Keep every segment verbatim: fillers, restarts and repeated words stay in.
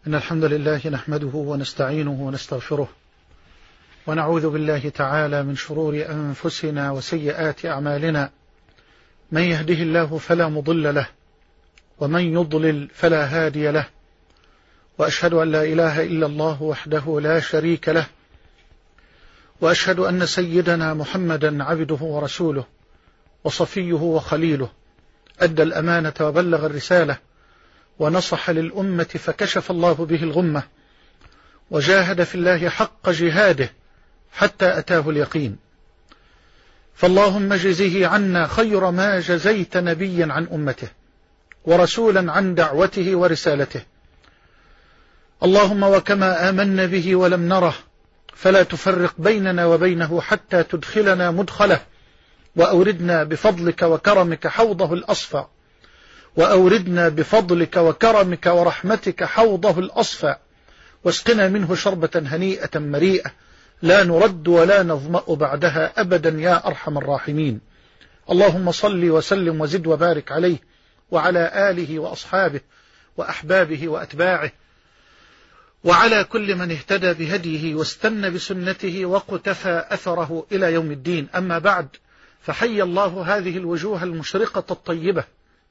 إن الحمد لله نحمده ونستعينه ونستغفره ونعوذ بالله تعالى من شرور أنفسنا وسيئات أعمالنا. من يهده الله فلا مضل له ومن يضلل فلا هادي له، وأشهد أن لا إله إلا الله وحده لا شريك له، وأشهد أن سيدنا محمدا عبده ورسوله وصفيه وخليله، أدى الأمانة وبلغ الرسالة ونصح للأمة فكشف الله به الغمة، وجاهد في الله حق جهاده حتى أتاه اليقين. فاللهم جزه عنا خير ما جزيت نبيا عن أمته ورسولا عن دعوته ورسالته. اللهم وكما آمنا به ولم نره فلا تفرق بيننا وبينه حتى تدخلنا مدخله، وأوردنا بفضلك وكرمك حوضه الأصفى، وأوردنا بفضلك وكرمك ورحمتك حوضه الأصفى، واسقنا منه شربة هنيئة مريئة لا نرد ولا نظمأ بعدها أبدا يا أرحم الراحمين. اللهم صل وسلم وزد وبارك عليه وعلى آله وأصحابه وأحبابه وأتباعه وعلى كل من اهتدى بهديه واستنى بسنته وقتفى أثره إلى يوم الدين. أما بعد، فحي الله هذه الوجوه المشرقة الطيبة،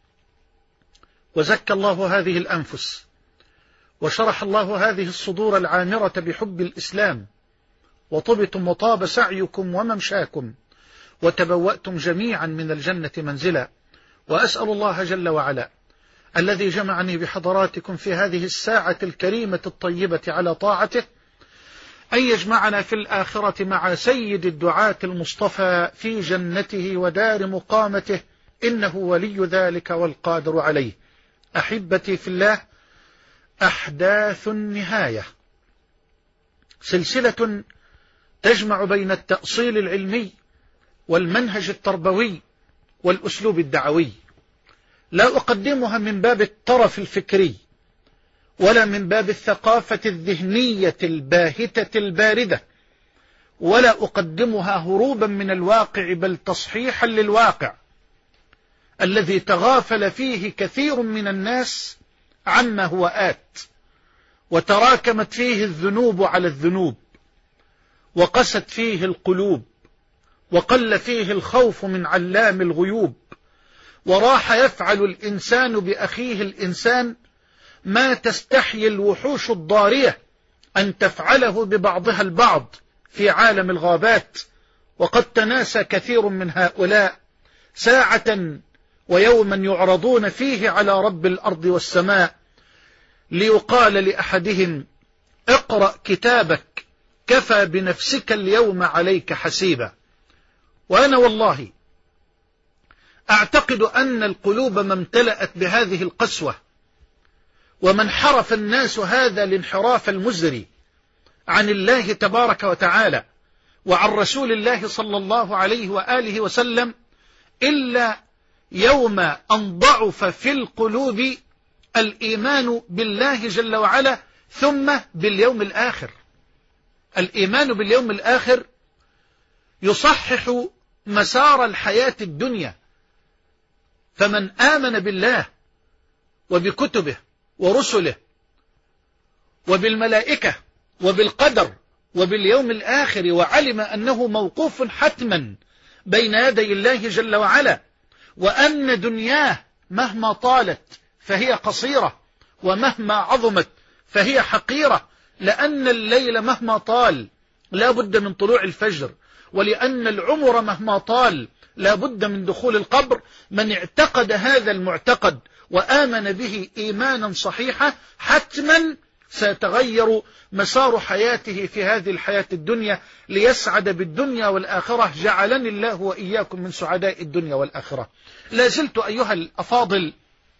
وزكى الله هذه الأنفس، وشرح الله هذه الصدور العامرة بحب الإسلام، وطبتم وطاب سعيكم وممشاكم، وتبوأتم جميعا من الجنة منزلا. وأسأل الله جل وعلا الذي جمعني بحضراتكم في هذه الساعة الكريمة الطيبة على طاعته أن يجمعنا في الآخرة مع سيد الدعاة المصطفى في جنته ودار مقامته، إنه ولي ذلك والقادر عليه. أحبتي في الله، أحداث النهاية سلسلة تجمع بين التأصيل العلمي والمنهج التربوي والأسلوب الدعوي. لا أقدمها من باب الطرف الفكري ولا من باب الثقافة الذهنية الباهتة الباردة، ولا أقدمها هروبا من الواقع، بل تصحيحا للواقع الذي تغافل فيه كثير من الناس عما هو آت، وتراكمت فيه الذنوب على الذنوب، وقست فيه القلوب، وقل فيه الخوف من علام الغيوب، وراح يفعل الإنسان بأخيه الإنسان ما تستحيي الوحوش الضارية أن تفعله ببعضها البعض في عالم الغابات. وقد تناسى كثير من هؤلاء ساعة ويوما يعرضون فيه على رب الأرض والسماء ليقال لأحدهم: اقرأ كتابك كفى بنفسك اليوم عليك حسيبا. وأنا والله أعتقد أن القلوب ما امتلأت بهذه القسوة، ومن حرف الناس هذا الانحراف المزري عن الله تبارك وتعالى وعن رسول الله صلى الله عليه وآله وسلم إلا يوم أن ضعف في القلوب الإيمان بالله جل وعلا ثم باليوم الآخر. الإيمان باليوم الآخر يصحح مسار الحياة الدنيا، فمن آمن بالله وبكتبه ورسله وبالملائكة وبالقدر وباليوم الآخر، وعلم أنه موقوف حتما بين يدي الله جل وعلا، وأن دنياه مهما طالت فهي قصيرة، ومهما عظمت فهي حقيرة، لأن الليل مهما طال لا بد من طلوع الفجر، ولأن العمر مهما طال لا بد من دخول القبر. من اعتقد هذا المعتقد وآمن به إيمانا صحيحا حتما سيتغير مسار حياته في هذه الحياة الدنيا ليسعد بالدنيا والآخرة. جعلني الله وإياكم من سعداء الدنيا والآخرة. لا زلت أيها الأفاضل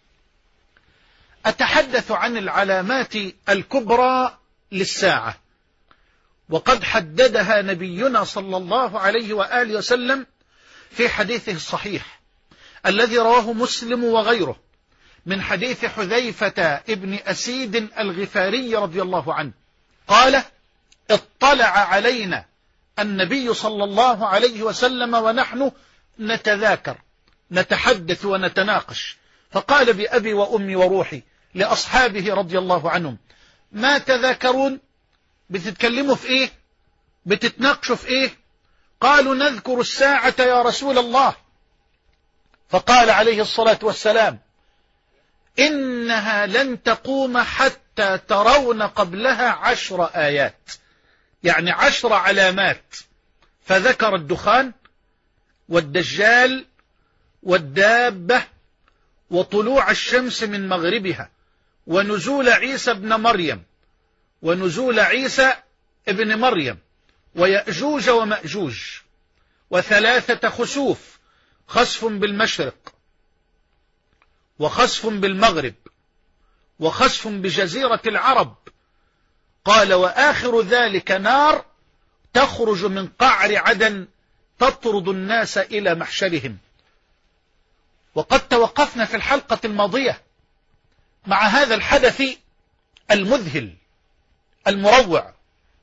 أتحدث عن العلامات الكبرى للساعة، وقد حددها نبينا صلى الله عليه وآله وسلم في حديثه الصحيح الذي رواه مسلم وغيره من حديث حذيفة ابن أسيد الغفاري رضي الله عنه قال: اطلع علينا النبي صلى الله عليه وسلم ونحن نتذاكر نتحدث ونتناقش، فقال بأبي وأمي وروحي لأصحابه رضي الله عنهم: ما تذاكرون؟ بتتكلموا في إيه؟ بتتناقشوا في إيه؟ قالوا نذكر الساعة يا رسول الله. فقال عليه الصلاة والسلام إنها لن تقوم حتى ترون قبلها عشر آيات، يعني عشر علامات. فذكر الدخان والدجال والدابة وطلوع الشمس من مغربها ونزول عيسى ابن مريم ونزول عيسى ابن مريم ويأجوج ومأجوج وثلاثة خسوف، خسف بالمشرق وخسف بالمغرب وخسف بجزيرة العرب. قال وآخر ذلك نار تخرج من قعر عدن تطرد الناس إلى محشرهم. وقد توقفنا في الحلقة الماضية مع هذا الحدث المذهل المروع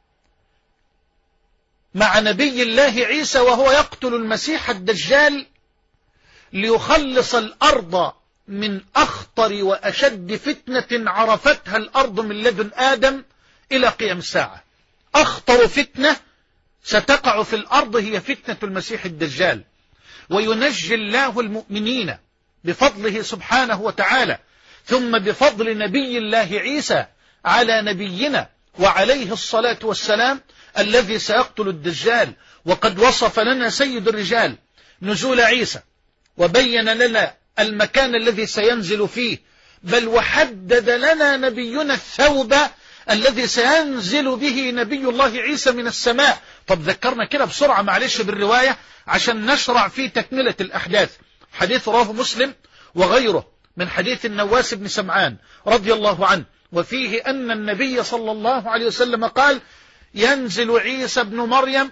مع نبي الله عيسى وهو يقتل المسيح الدجال ليخلص الأرض من أخطر وأشد فتنة عرفتها الأرض من لدن آدم إلى قيام الساعة. أخطر فتنة ستقع في الأرض هي فتنة المسيح الدجال، وينجي الله المؤمنين بفضله سبحانه وتعالى، ثم بفضل نبي الله عيسى على نبينا وعليه الصلاة والسلام الذي سيقتل الدجال. وقد وصف لنا سيد الرجال نزول عيسى وبين لنا المكان الذي سينزل فيه، بل وحدد لنا نبينا الثوب الذي سينزل به نبي الله عيسى من السماء. طب ذكرنا كده بسرعة معلش بالرواية عشان نشرع في تكملة الأحداث. حديث رواه مسلم وغيره من حديث النواس بن سمعان رضي الله عنه، وفيه أن النبي صلى الله عليه وسلم قال ينزل عيسى ابن مريم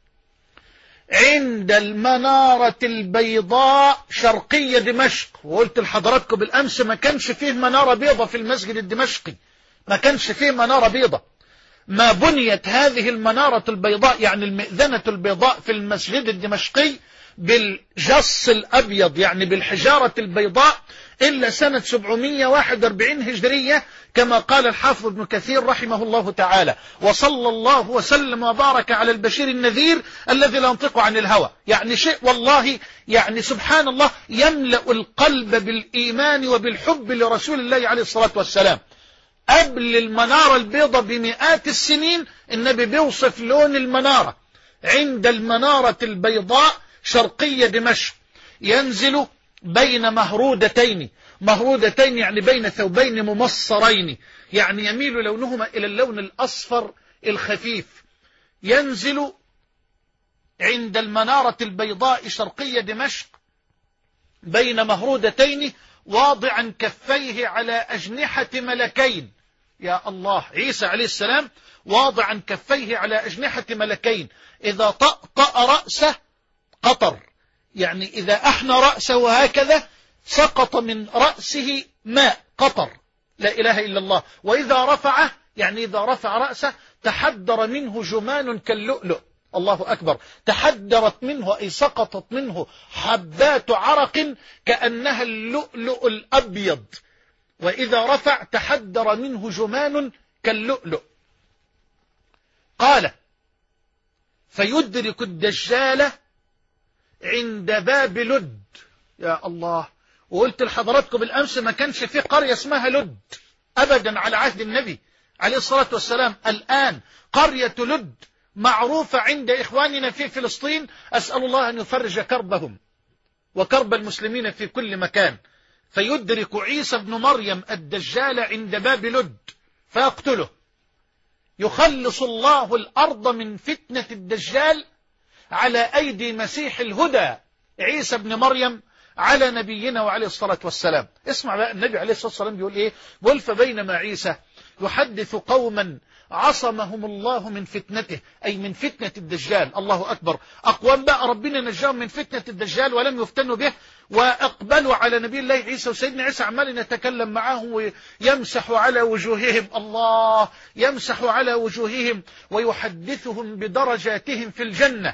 عند المنارة البيضاء شرقية دمشق. وقلت لحضراتكم بالأمس ما كانش فيه منارة بيضة في المسجد الدمشقي، ما كانش فيه منارة بيضة. ما بنيت هذه المنارة البيضاء يعني المئذنة البيضاء في المسجد الدمشقي بالجص الأبيض يعني بالحجارة البيضاء إلا سنة سبعمائة وواحد وأربعين هجرية كما قال الحافظ ابن كثير رحمه الله تعالى. وصلى الله وسلم وبارك على البشير النذير الذي لا ينطق عن الهوى. يعني شيء والله يعني سبحان الله يملأ القلب بالإيمان وبالحب لرسول الله عليه الصلاة والسلام. قبل المنارة البيضة بمئات السنين النبي بيوصف لون المنارة عند المنارة البيضاء شرقية دمشق، ينزل بين مهرودتين، مهرودتين يعني بين ثوبين ممصرين يعني يميل لونهما إلى اللون الأصفر الخفيف. ينزل عند المنارة البيضاء شرقية دمشق بين مهرودتين واضعا كفيه على أجنحة ملكين. يا الله، عيسى عليه السلام واضعا كفيه على أجنحة ملكين، إذا طأطأ رأسه قطر، يعني إذا أحنى رأسه هكذا سقط من رأسه ماء قطر، لا إله إلا الله. وإذا رفعه يعني إذا رفع رأسه تحدر منه جمان كاللؤلؤ. الله أكبر. تحدرت منه أي سقطت منه حبات عرق كأنها اللؤلؤ الأبيض. وإذا رفع تحدر منه جمان كاللؤلؤ. قال فيدرك الدجال عند باب لد. يا الله. وقلت لحضراتكم بالأمس ما كانش في قرية اسمها لد أبدا على عهد النبي عليه الصلاة والسلام. الآن قرية لد معروفة عند إخواننا في فلسطين، أسأل الله أن يفرج كربهم وكرب المسلمين في كل مكان. فيدرك عيسى بن مريم الدجال عند باب لد فيقتله. يخلص الله الأرض من فتنة الدجال على أيدي مسيح الهدى عيسى بن مريم على نبينا وعليه الصلاة والسلام. اسمع بقى النبي عليه الصلاة والسلام بيقول إيه؟ بيقول فبينما عيسى يحدث قوما عصمهم الله من فتنته، أي من فتنة الدجال. الله أكبر. أقوام بقى ربنا نجاهم من فتنة الدجال ولم يفتنوا به، وأقبلوا على نبي الله عيسى، وسيدنا عيسى عمال يتكلم معهم ويمسح على وجوههم، الله يمسح على وجوههم ويحدثهم بدرجاتهم في الجنة.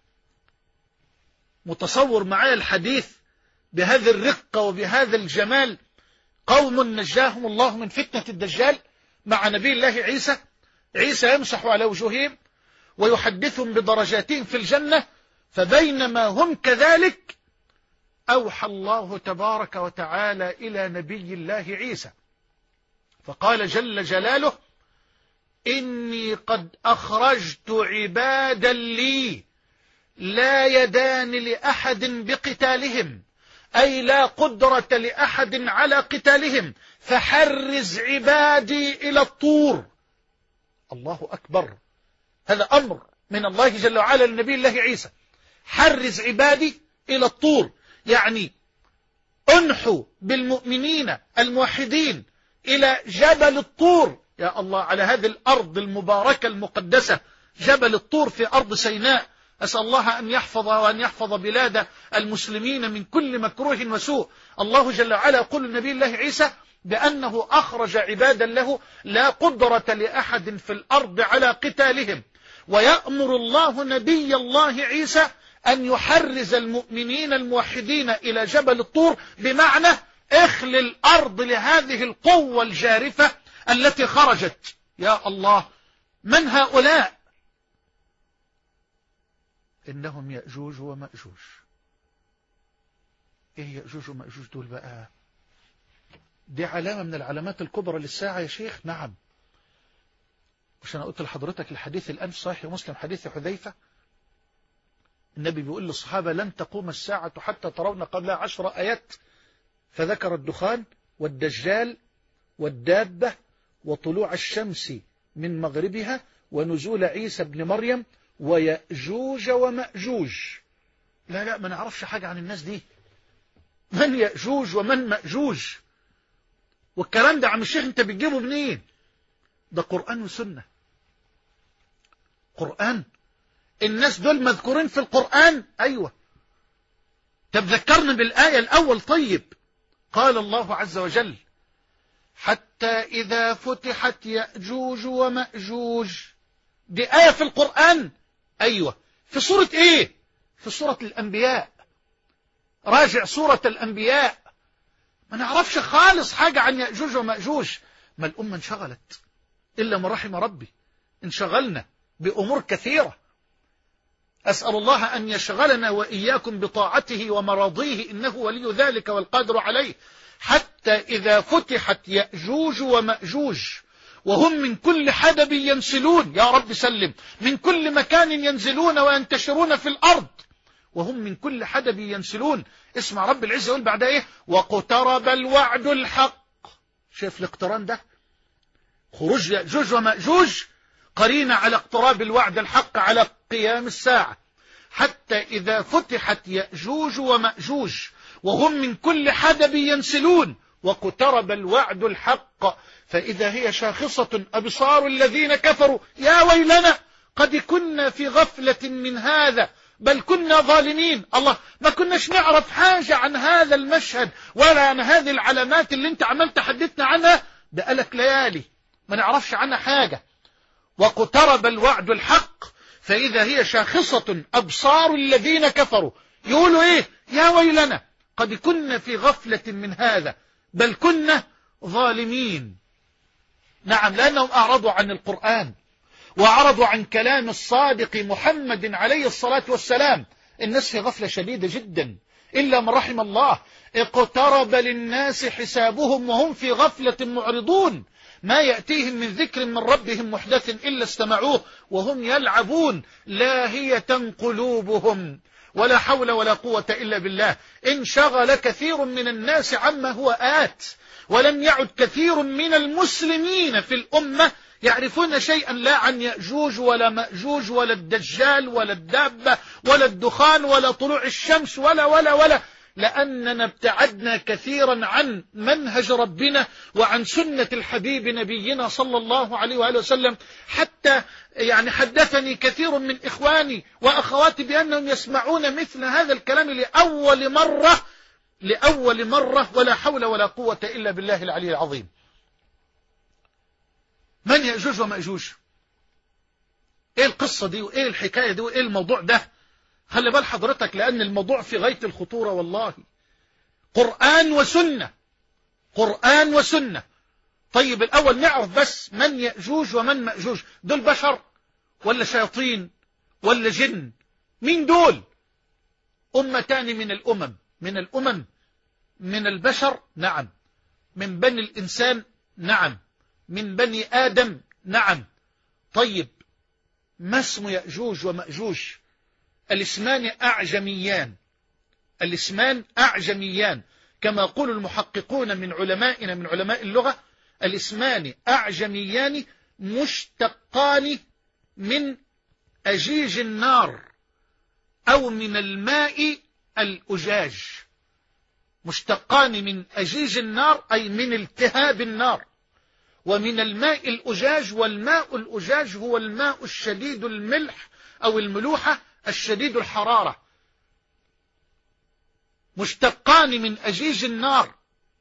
متصور معايا الحديث بهذه الرقة وبهذا الجمال؟ قوم نجاهم الله من فتنة الدجال مع نبي الله عيسى، عيسى يمسح على وجوههم ويحدثهم بدرجاتهم في الجنة. فبينما هم كذلك أوحى الله تبارك وتعالى إلى نبي الله عيسى فقال جل جلاله: إني قد أخرجت عبادا لي لا يدان لأحد بقتالهم، أي لا قدرة لأحد على قتالهم، فحرز عبادي إلى الطور. الله أكبر، هذا أمر من الله جل وعلا لنبي الله عيسى، حرز عبادي إلى الطور، يعني أنحوا بالمؤمنين الموحدين إلى جبل الطور. يا الله، على هذه الأرض المباركة المقدسة، جبل الطور في أرض سيناء. أسأل الله أن يحفظ وأن يحفظ بلاد المسلمين من كل مكروه وسوء. الله جل وعلا يقول لنبي الله عيسى بأنه أخرج عبادا له لا قدرة لأحد في الأرض على قتالهم، ويأمر الله نبي الله عيسى أن يحرز المؤمنين الموحدين إلى جبل الطور، بمعنى اخل الأرض لهذه القوة الجارفة التي خرجت. يا الله، من هؤلاء؟ إنهم يأجوج ومأجوج. إيه يأجوج ومأجوج دول بقى؟ دي علامة من العلامات الكبرى للساعة يا شيخ. نعم، مش أنا قلت لحضرتك الحديث الآن في صحيح مسلم، حديث حذيفة، النبي بيقول للصحابة: لن تقوم الساعة حتى ترون قبلها عشر آيات، فذكر الدخان والدجال والدابة وطلوع الشمس من مغربها ونزول عيسى بن مريم ويأجوج ومأجوج. لا لا، ما نعرفش حاجة عن الناس دي، من يأجوج ومن مأجوج؟ والكلام ده عم الشيخ انت بتجيبه منين؟ ده قرآن وسنة. قرآن، الناس دول مذكورين في القرآن. أيوة، تذكرنا بالآية الأول. طيب، قال الله عز وجل: حتى إذا فتحت يأجوج ومأجوج. دي آية في القرآن. أيوة، في سورة إيه؟ في سورة الأنبياء. راجع سورة الأنبياء، ما نعرفش خالص حاجة عن يأجوج ومأجوج. ما الأمة انشغلت إلا من رحم ربي، انشغلنا بأمور كثيرة. أسأل الله أن يشغلنا وإياكم بطاعته ومراضيه، إنه ولي ذلك والقادر عليه. حتى إذا فتحت يأجوج ومأجوج وهم من كل حدب ينسلون، يا رب سلم، من كل مكان ينزلون وينتشرون في الأرض، وهم من كل حدب ينسلون. اسمع رب العزة يقول بعد إيه: واقترب الوعد الحق. شايف الاقتران ده؟ خروج يأجوج ومأجوج قرينة على اقتراب الوعد الحق، على قيام الساعة. حتى إذا فتحت يأجوج ومأجوج وهم من كل حدب ينسلون واقترب الوعد الحق فإذا هي شاخصة أبصار الذين كفروا يا ويلنا قد كنا في غفلة من هذا بل كنا ظالمين. الله، ما كناش نعرف حاجة عن هذا المشهد ولا عن هذه العلامات اللي انت عملت حدثنا عنها بقالك ليالي، ما نعرفش عنها حاجة. واقترب الوعد الحق فإذا هي شاخصة أبصار الذين كفروا، يقولوا إيه؟ يا ويلنا قد كنا في غفلة من هذا بل كنا ظالمين. نعم، لأنهم أعرضوا عن القرآن وأعرضوا عن كلام الصادق محمد عليه الصلاة والسلام. الناس في غفلة شديدة جدا إلا من رحم الله. اقترب للناس حسابهم وهم في غفلة معرضون، ما يأتيهم من ذكر من ربهم محدث إلا استمعوه وهم يلعبون لاهية قلوبهم ولا حول ولا قوة إلا بالله. انشغل كثير من الناس عما هو آت، ولم يعد كثير من المسلمين في الأمة يعرفون شيئا لا عن يأجوج ولا مأجوج ولا الدجال ولا الدابة ولا الدخان ولا طلوع الشمس ولا ولا ولا لأننا ابتعدنا كثيرا عن منهج ربنا وعن سنة الحبيب نبينا صلى الله عليه وآله وسلم. حتى يعني حدثني كثير من إخواني وأخواتي بأنهم يسمعون مثل هذا الكلام لأول مرة لأول مرة ولا حول ولا قوة إلا بالله العلي العظيم. من يأجوج ومأجوج؟ إيه القصة دي وإيه الحكاية دي وإيه الموضوع ده؟ خلي بال حضرتك، لأن الموضوع في غاية الخطورة والله. قرآن وسنة، قرآن وسنة. طيب الأول نعرف بس من يأجوج ومن مأجوج، دول بشر ولا شياطين ولا جن؟ مين دول؟ أمتان من الأمم، من الأمم من البشر نعم، من بني الإنسان نعم، من بني آدم نعم. طيب ما اسم يأجوج ومأجوج؟ الاسمان أعجميان، الاسمان أعجميان كما يقول المحققون من علمائنا من علماء اللغة، الاسمان أعجميان مشتقان من أجيج النار أو من الماء الأجاج، مشتقان من أجيج النار أي من التهاب النار، ومن الماء الأجاج، والماء الأجاج هو الماء الشديد الملح أو الملوحة الشديد الحرارة. مشتقان من أجيج النار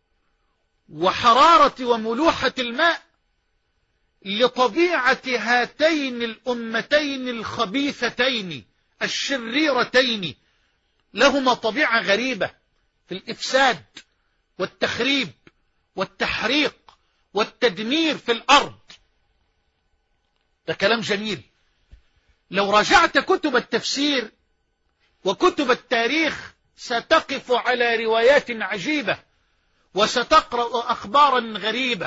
وحرارة وملوحة الماء لطبيعة هاتين الأمتين الخبيثتين الشريرتين، لهما طبيعة غريبة في الإفساد والتخريب والتحريق والتدمير في الأرض. ده كلام جميل. لو راجعت كتب التفسير وكتب التاريخ ستقف على روايات عجيبة، وستقرأ أخبارا غريبة،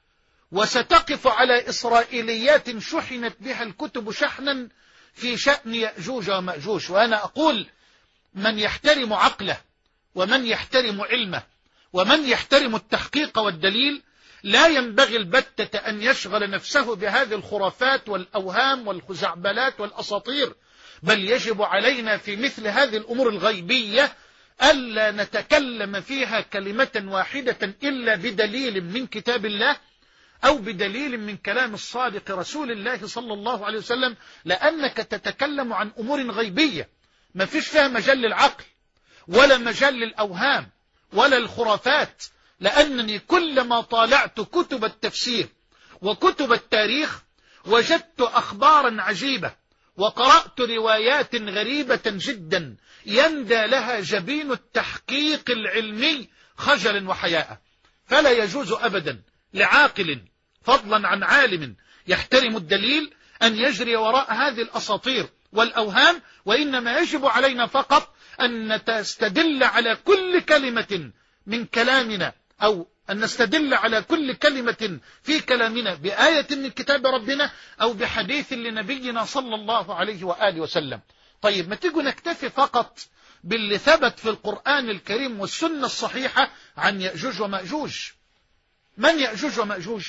وستقف على إسرائيليات شحنت بها الكتب شحنا في شأن يأجوج ومأجوج. وأنا أقول من يحترم عقله ومن يحترم علمه ومن يحترم التحقيق والدليل لا ينبغي البتة أن يشغل نفسه بهذه الخرافات والأوهام والخزعبلات والأساطير، بل يجب علينا في مثل هذه الأمور الغيبية ألا نتكلم فيها كلمة واحدة إلا بدليل من كتاب الله أو بدليل من كلام الصادق رسول الله صلى الله عليه وسلم، لأنك تتكلم عن أمور غيبية ما فيش فيها مجال للعقل ولا مجال للأوهام ولا الخرافات. لأنني كلما طالعت كتب التفسير وكتب التاريخ وجدت أخبارا عجيبة وقرأت روايات غريبة جدا يندى لها جبين التحقيق العلمي خجلا وحياء. فلا يجوز أبدا لعاقل فضلا عن عالم يحترم الدليل أن يجري وراء هذه الأساطير والأوهام، وإنما يجب علينا فقط أن نستدل على كل كلمة من كلامنا أو أن نستدل على كل كلمة في كلامنا بآية من كتاب ربنا أو بحديث لنبينا صلى الله عليه وآله وسلم. طيب ما تيجوا نكتفي فقط باللي ثبت في القرآن الكريم والسنة الصحيحة عن يأجوج ومأجوج. من يأجوج ومأجوج؟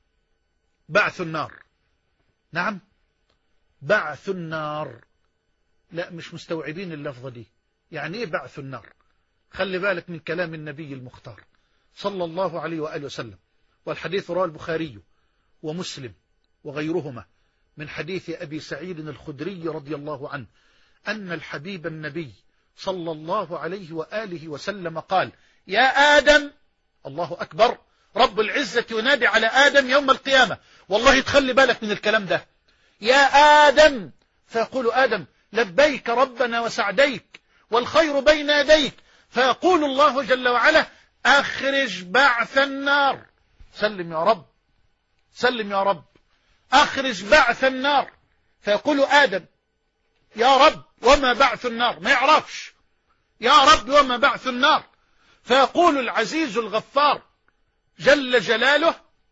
بعث النار. نعم بعث النار. لا مش مستوعبين اللفظة دي. يعني ايه بعث النار؟ خلي بالك من كلام النبي المختار صلى الله عليه وآله وسلم، والحديث رواه البخاري ومسلم وغيرهما من حديث أبي سعيد الخدري رضي الله عنه أن الحبيب النبي صلى الله عليه وآله وسلم قال: يا آدم، الله أكبر، رب العزة ينادي على آدم يوم القيامة، والله تخلي بالك من الكلام ده، يا آدم، فيقول آدم: لبيك ربنا وسعديك والخير بين يديك، فيقول الله جل وعلا: أخرج بعث النار. سلم يا رب، سلم يا رب، أخرج بعث النار. فيقول آدم: يا رب وما بعث النار؟ ما يعرفش. يا رب وما بعث النار؟ فيقول العزيز الغفار جل جلاله: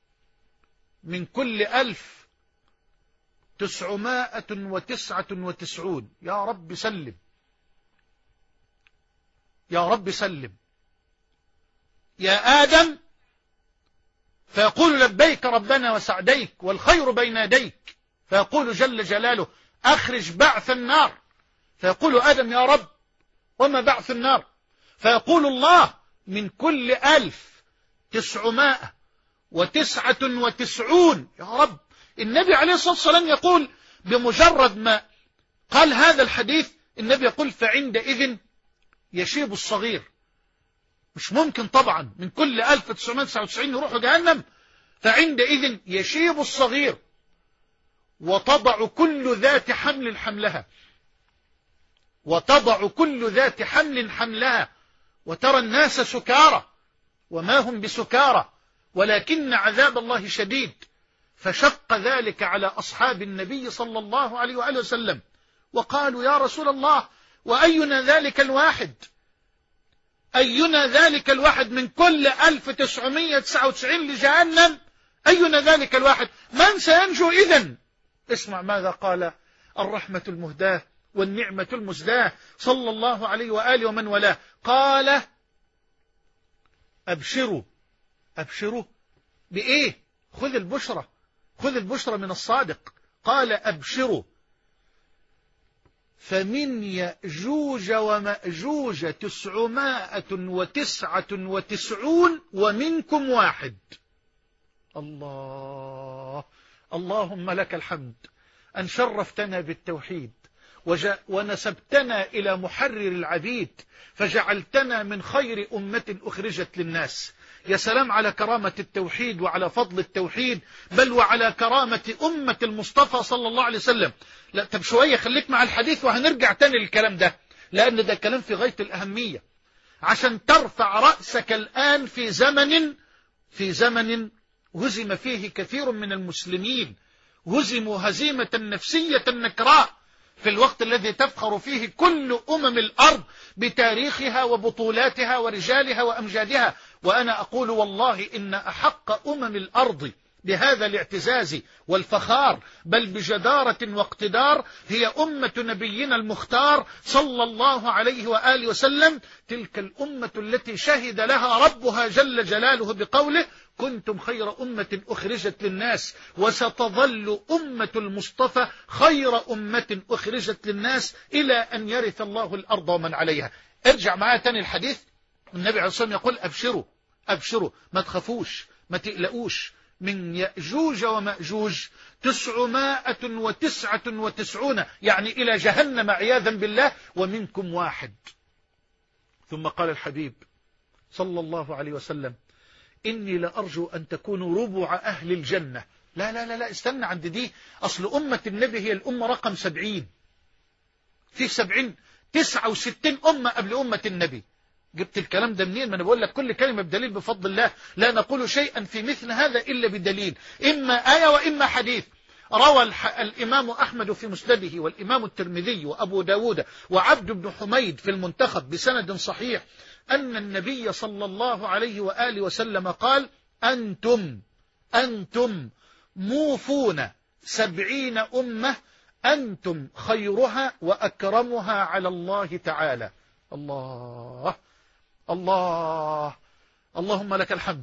من كل ألف تسعمائة وتسعة وتسعون. يا رب سلم، يا رب سلم. يا آدم، فيقول: لبيك ربنا وسعديك والخير بين يديك، فيقول جل جلاله: أخرج بعث النار. فيقول آدم: يا رب وما بعث النار؟ فيقول الله: من كل ألف تسعمائة وتسعة وتسعون. يا رب. النبي عليه الصلاة والسلام يقول بمجرد ما قال هذا الحديث النبي يقول: فعندئذ يشيب الصغير. مش ممكن طبعا من كل ألف تسعمائة وتسعة وتسعين يروحوا جهنم. فعندئذ يشيب الصغير وتضع كل ذات حمل حملها، وتضع كل ذات حمل حملها، وترى الناس سكارى وما هم بسكارى ولكن عذاب الله شديد، فشق ذلك على أصحاب النبي صلى الله عليه وآله وسلم، وقالوا يا رسول الله وأينا ذلك الواحد، أينا ذلك الواحد من كل ألف وتسعمائة وتسعة وتسعين لجهنم، أينا ذلك الواحد، من سينجو إذن؟ اسمع ماذا قال الرحمة المهداة والنعمة المزداة صلى الله عليه وآله ومن والاه، قال أبشروا. أبشروا بإيه؟ خذ البشرة، خذ البشرة من الصادق. قال أبشروا فمن يأجوج ومأجوج تسعمائة وتسعة وتسعون ومنكم واحد. الله، اللهم لك الحمد أن شرفتنا بالتوحيد ونسبتنا إلى محرر العبيد، فجعلتنا من خير أمة أخرجت للناس. يا سلام على كرامة التوحيد وعلى فضل التوحيد، بل وعلى كرامة أمة المصطفى صلى الله عليه وسلم. لا طب شوية خليك مع الحديث وهنرجع تاني للكلام ده، لأن ده كلام في غاية الأهمية، عشان ترفع رأسك الآن في زمن في زمن هزم فيه كثير من المسلمين، هزموا هزيمة نفسية نكراء، في الوقت الذي تفخر فيه كل أمم الأرض بتاريخها وبطولاتها ورجالها وأمجادها. وأنا أقول والله إن أحق أمم الأرض بهذا الاعتزاز والفخار بل بجدارة واقتدار هي أمة نبينا المختار صلى الله عليه وآله وسلم، تلك الأمة التي شهد لها ربها جل جلاله بقوله كنتم خير أمة أخرجت للناس، وستظل أمة المصطفى خير أمة أخرجت للناس إلى أن يرث الله الأرض ومن عليها. ارجع معايا تاني الحديث، النبي عليه الصلاة والسلام يقول أبشروا أبشروا، ما تخافوش ما تقلقوش، من يأجوج ومأجوج تسعمائة وتسعة وتسعون، يعني إلى جهنم عياذا بالله، ومنكم واحد. ثم قال الحبيب صلى الله عليه وسلم إني لأرجو أن تكونوا ربع أهل الجنة. لا لا لا لا استنى عند دي، أصل أمة النبي هي الأمة رقم سبعين، في سبعين تسعة وستين أمة قبل أمة النبي. جبت الكلام ده منين؟ ما أنا بقول لك كل كلمة بدليل بفضل الله، لا نقول شيئا في مثل هذا إلا بدليل، إما آية وإما حديث. روى الإمام أحمد في مسنده والإمام الترمذي وأبو داود وعبد بن حميد في المنتخب بسند صحيح أن النبي صلى الله عليه وآله وسلم قال أنتم أنتم موفون سبعين أمة أنتم خيرها وأكرمها على الله تعالى. الله الله اللهم لك الحمد.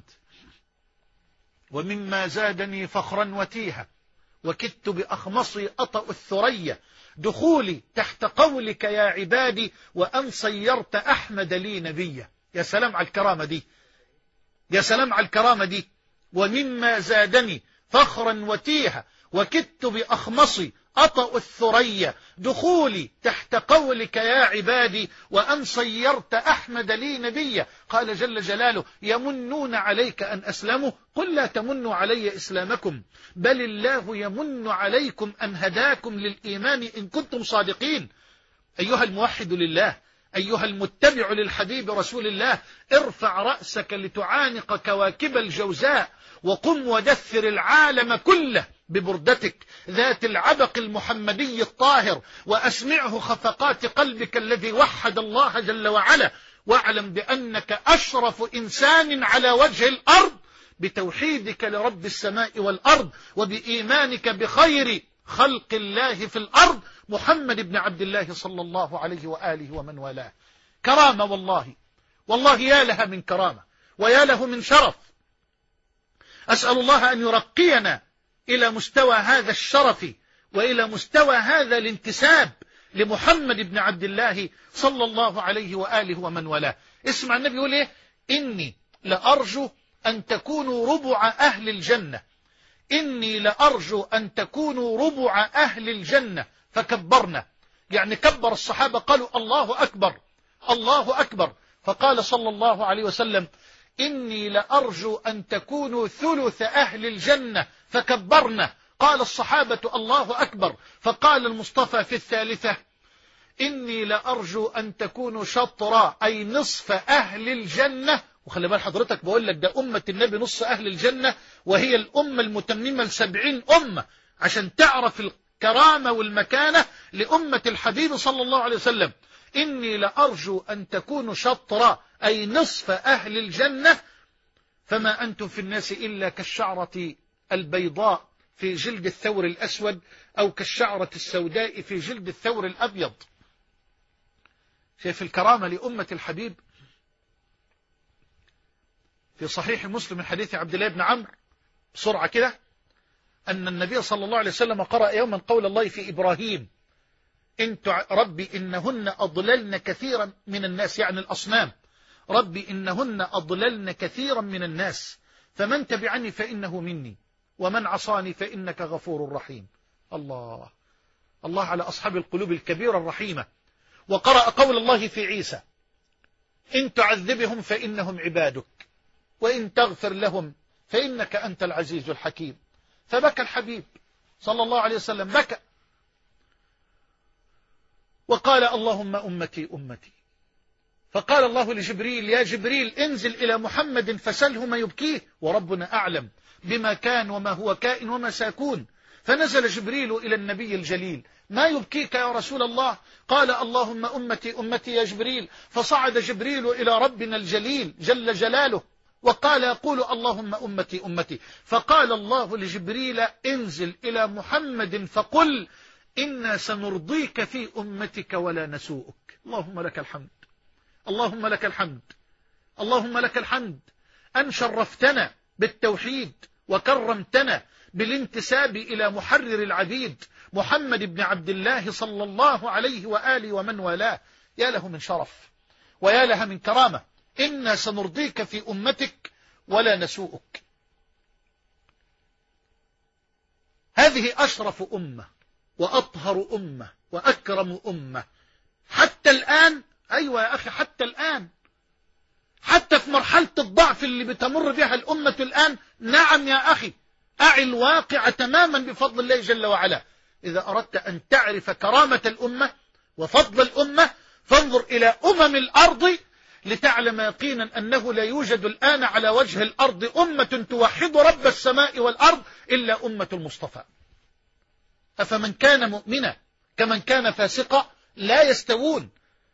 ومما زادني فخرا وتيها وكدت بأخمصي أطأ الثريا دخولي تحت قولك يا عبادي وأن صيرت أحمد لي نبيا. يا سلام على الكرامة دي، يا سلام على الكرامة دي. ومما زادني فخرا وتيها وكدت بأخمصي أطأ الثريا دخولي تحت قولك يا عبادي وأن صيرت أحمد لي نبيا. قال جل جلاله يمنون عليك أن أسلموا قل لا تمنوا علي إسلامكم بل الله يمن عليكم أن هداكم للإيمان إن كنتم صادقين. أيها الموحد لله، أيها المتبع للحبيب رسول الله، ارفع رأسك لتعانق كواكب الجوزاء وقم ودثر العالم كله ببردتك ذات العبق المحمدي الطاهر، وأسمعه خفقات قلبك الذي وحد الله جل وعلا، واعلم بأنك أشرف إنسان على وجه الأرض بتوحيدك لرب السماء والأرض وبإيمانك بخير خلق الله في الأرض محمد بن عبد الله صلى الله عليه وآله ومن والاه. كرامة والله، والله يا لها من كرامة ويا له من شرف. أسأل الله أن يرقينا إلى مستوى هذا الشرف وإلى مستوى هذا الانتساب لمحمد بن عبد الله صلى الله عليه وآله ومن والاه. اسمع النبي يقول إيه؟ إني لأرجو أن تكونوا ربع أهل الجنة، إني لأرجو أن تكونوا ربع أهل الجنة. فكبرنا، يعني كبر الصحابة قالوا الله أكبر الله أكبر. فقال صلى الله عليه وسلم إني لأرجو أن تكونوا ثلث أهل الجنة. فكبرنا، قال الصحابة الله أكبر. فقال المصطفى في الثالثة إني لأرجو أن تكونوا شطرا أي نصف أهل الجنة وخلي بال حضرتك بقول لك ده أمة النبي نص أهل الجنة، وهي الأمة المتممة لسبعين أمة، عشان تعرف الكرامة والمكانة لأمة الحبيب صلى الله عليه وسلم. إني لأرجو أن تكونوا شطر أي نصف أهل الجنة، فما أنتم في الناس إلا كالشعرة البيضاء في جلد الثور الأسود، أو كالشعرة السوداء في جلد الثور الأبيض. شايف الكرامة لأمة الحبيب؟ في صحيح مسلم من حديث عبد الله بن عمرو بسرعة كده، أن النبي صلى الله عليه وسلم قرأ يوما قول الله في إبراهيم: انت ربي إنهن أضللن كثيرا من الناس، يعني الأصنام، ربي إنهن أضللن كثيرا من الناس، فمن تبعني فإنه مني، ومن عصاني فإنك غفور رحيم. الله الله على أصحاب القلوب الكبيرة الرحيمة. وقرأ قول الله في عيسى: إن تعذبهم فإنهم عبادك، وإن تغفر لهم فإنك أنت العزيز الحكيم. فبكى الحبيب صلى الله عليه وسلم، بكى وقال: اللهم أمتي أمتي. فقال الله لجبريل: يا جبريل انزل إلى محمد فسله ما يبكيه، وربنا أعلم بما كان وما هو كائن وما سيكون. فنزل جبريل إلى النبي الجليل: ما يبكيك يا رسول الله؟ قال: اللهم أمتي أمتي يا جبريل. فصعد جبريل إلى ربنا الجليل جل جلاله وقال يقول: اللهم أمتي أمتي. فقال الله لجبريل: انزل إلى محمد فقل: إنا سنرضيك في أمتك ولا نسوءك. اللهم لك الحمد، اللهم لك الحمد، اللهم لك الحمد أن شرفتنا بالتوحيد وكرمتنا بالانتساب إلى محرر العبيد محمد بن عبد الله صلى الله عليه وآله ومن والاه. يا له من شرف ويا لها من كرامة. إنا سنرضيك في أمتك ولا نسوءك. هذه أشرف أمة وأطهر أمة وأكرم أمة حتى الآن. أيوة يا أخي، حتى الآن، حتى في مرحلة الضعف اللي بتمر بها الأمة الآن. نعم يا أخي، أعي الواقع تماما بفضل الله جل وعلا. إذا أردت أن تعرف كرامة الأمة وفضل الأمة فانظر إلى أمم الأرض لتعلم يقينا أنه لا يوجد الآن على وجه الأرض أمة توحد رب السماء والأرض إلا أمة المصطفى. أفمن كان مؤمنا كمن كان فاسقا لا يستوون.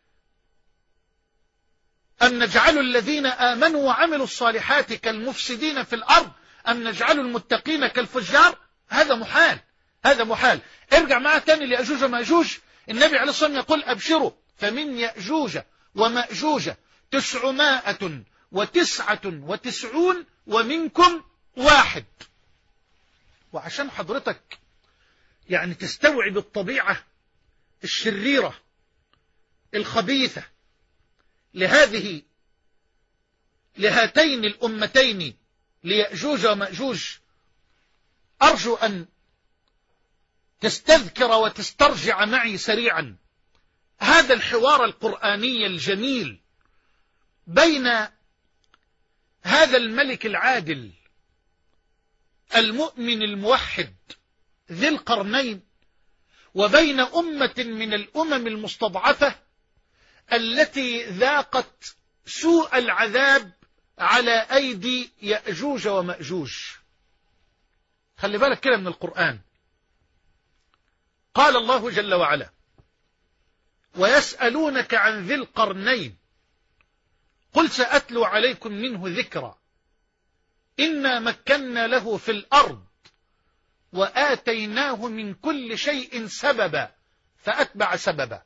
أم نجعل الذين آمنوا وعملوا الصالحات كالمفسدين في الأرض أم نجعل المتقين كالفجار؟ هذا محال، هذا محال. ارجع معاه تاني ليأجوج ومأجوج. النبي عليه الصلاة والسلام يقول: أبشروا فمن يأجوج ومأجوج تسعمائة وتسعة وتسعون ومنكم واحد. وعشان حضرتك يعني تستوعب الطبيعة الشريرة الخبيثة لهذه لهاتين الأمتين ليأجوج ومأجوج، أرجو أن تستذكر وتسترجع معي سريعا هذا الحوار القرآني الجميل بين هذا الملك العادل المؤمن الموحد ذي القرنين وبين أمة من الأمم المستضعفة التي ذاقت سوء العذاب على أيدي يأجوج ومأجوج. خلي بالك كده من القرآن. قال الله جل وعلا: ويسألونك عن ذي القرنين قل سأتلو عليكم منه ذكرا إنا مكنا له في الأرض وآتيناه من كل شيء سببا فأتبع سببا.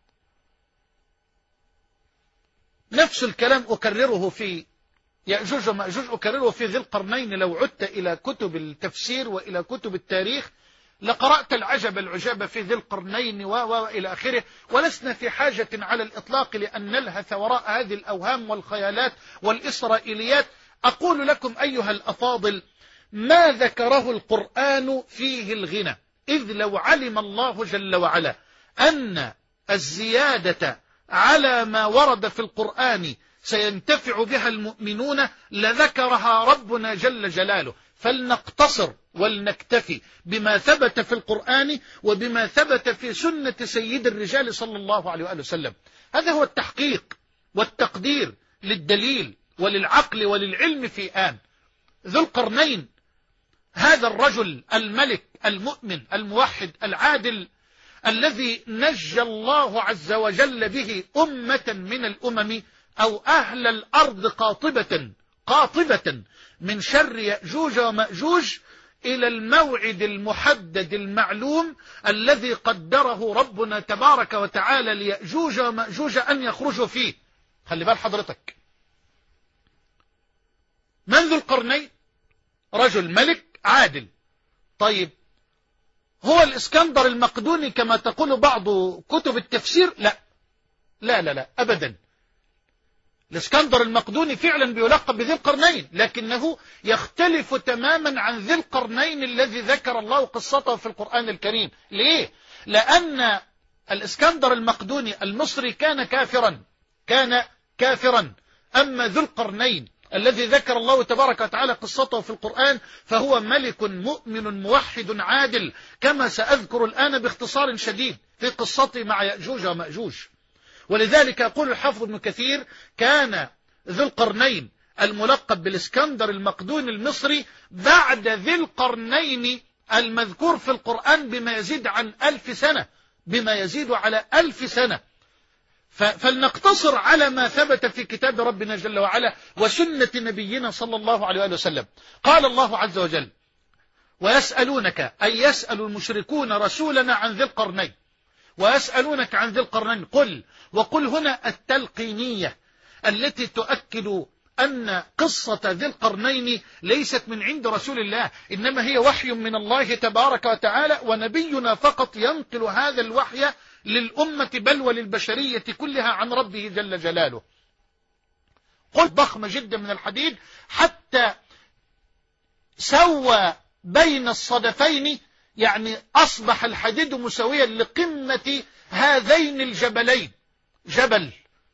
نفس الكلام أكرره في يأجوج ومأجوج، أكرره في ذي القرنين. لو عدت إلى كتب التفسير وإلى كتب التاريخ لقرأت العجب العجاب في ذي القرنين وإلى آخره. ولسنا في حاجة على الإطلاق لأن نلهث وراء هذه الأوهام والخيالات والإسرائيليات. أقول لكم أيها الأفاضل ما ذكره القرآن فيه الغنى، إذ لو علم الله جل وعلا أن الزيادة على ما ورد في القرآن سينتفع بها المؤمنون لذكرها ربنا جل جلاله. فلنقتصر ولنكتفي بما ثبت في القرآن وبما ثبت في سنة سيد الرجال صلى الله عليه وآله وسلم. هذا هو التحقيق والتقدير للدليل وللعقل وللعلم في آن. ذو القرنين هذا الرجل الملك المؤمن الموحد العادل الذي نجى الله عز وجل به أمة من الأمم أو أهل الأرض قاطبة قاطبة من شر يأجوج ومأجوج إلى الموعد المحدد المعلوم الذي قدره ربنا تبارك وتعالى ليأجوج ومأجوج أن يخرجوا فيه. خلي بال حضرتك، من ذو القرنين؟ رجل ملك عادل. طيب هو الإسكندر المقدوني كما تقول بعض كتب التفسير؟ لا لا لا لا أبدا. الإسكندر المقدوني فعلا بيلقب بذي القرنين، لكنه يختلف تماما عن ذي القرنين الذي ذكر الله قصته في القرآن الكريم. ليه؟ لأن الإسكندر المقدوني المصري كان كافرا كان كافرا أما ذو القرنين الذي ذكر الله تبارك وتعالى قصته في القرآن فهو ملك مؤمن موحد عادل، كما سأذكر الآن باختصار شديد في قصته مع يأجوج ومأجوج. ولذلك يقول الحافظ ابن كثير: كان ذو القرنين الملقب بالإسكندر المقدوني المصري بعد ذي القرنين المذكور في القرآن بما يزيد عن ألف سنة بما يزيد على ألف سنة. فلنقتصر على ما ثبت في كتاب ربنا جل وعلا وسنة نبينا صلى الله عليه وسلم. قال الله عز وجل: ويسألونك أي يسأل المشركون رسولنا عن ذي القرنين، ويسألونك عن ذي القرنين قل، وقل هنا التلقينية التي تؤكد أن قصة ذي القرنين ليست من عند رسول الله، إنما هي وحي من الله تبارك وتعالى، ونبينا فقط ينقل هذا الوحي للأمة بل وللبشرية كلها عن ربه جل جلاله. قل ضخمة جدا من الحديد حتى سوى بين الصدفين، يعني أصبح الحديد مساويا لقمة هذين الجبلين، جبل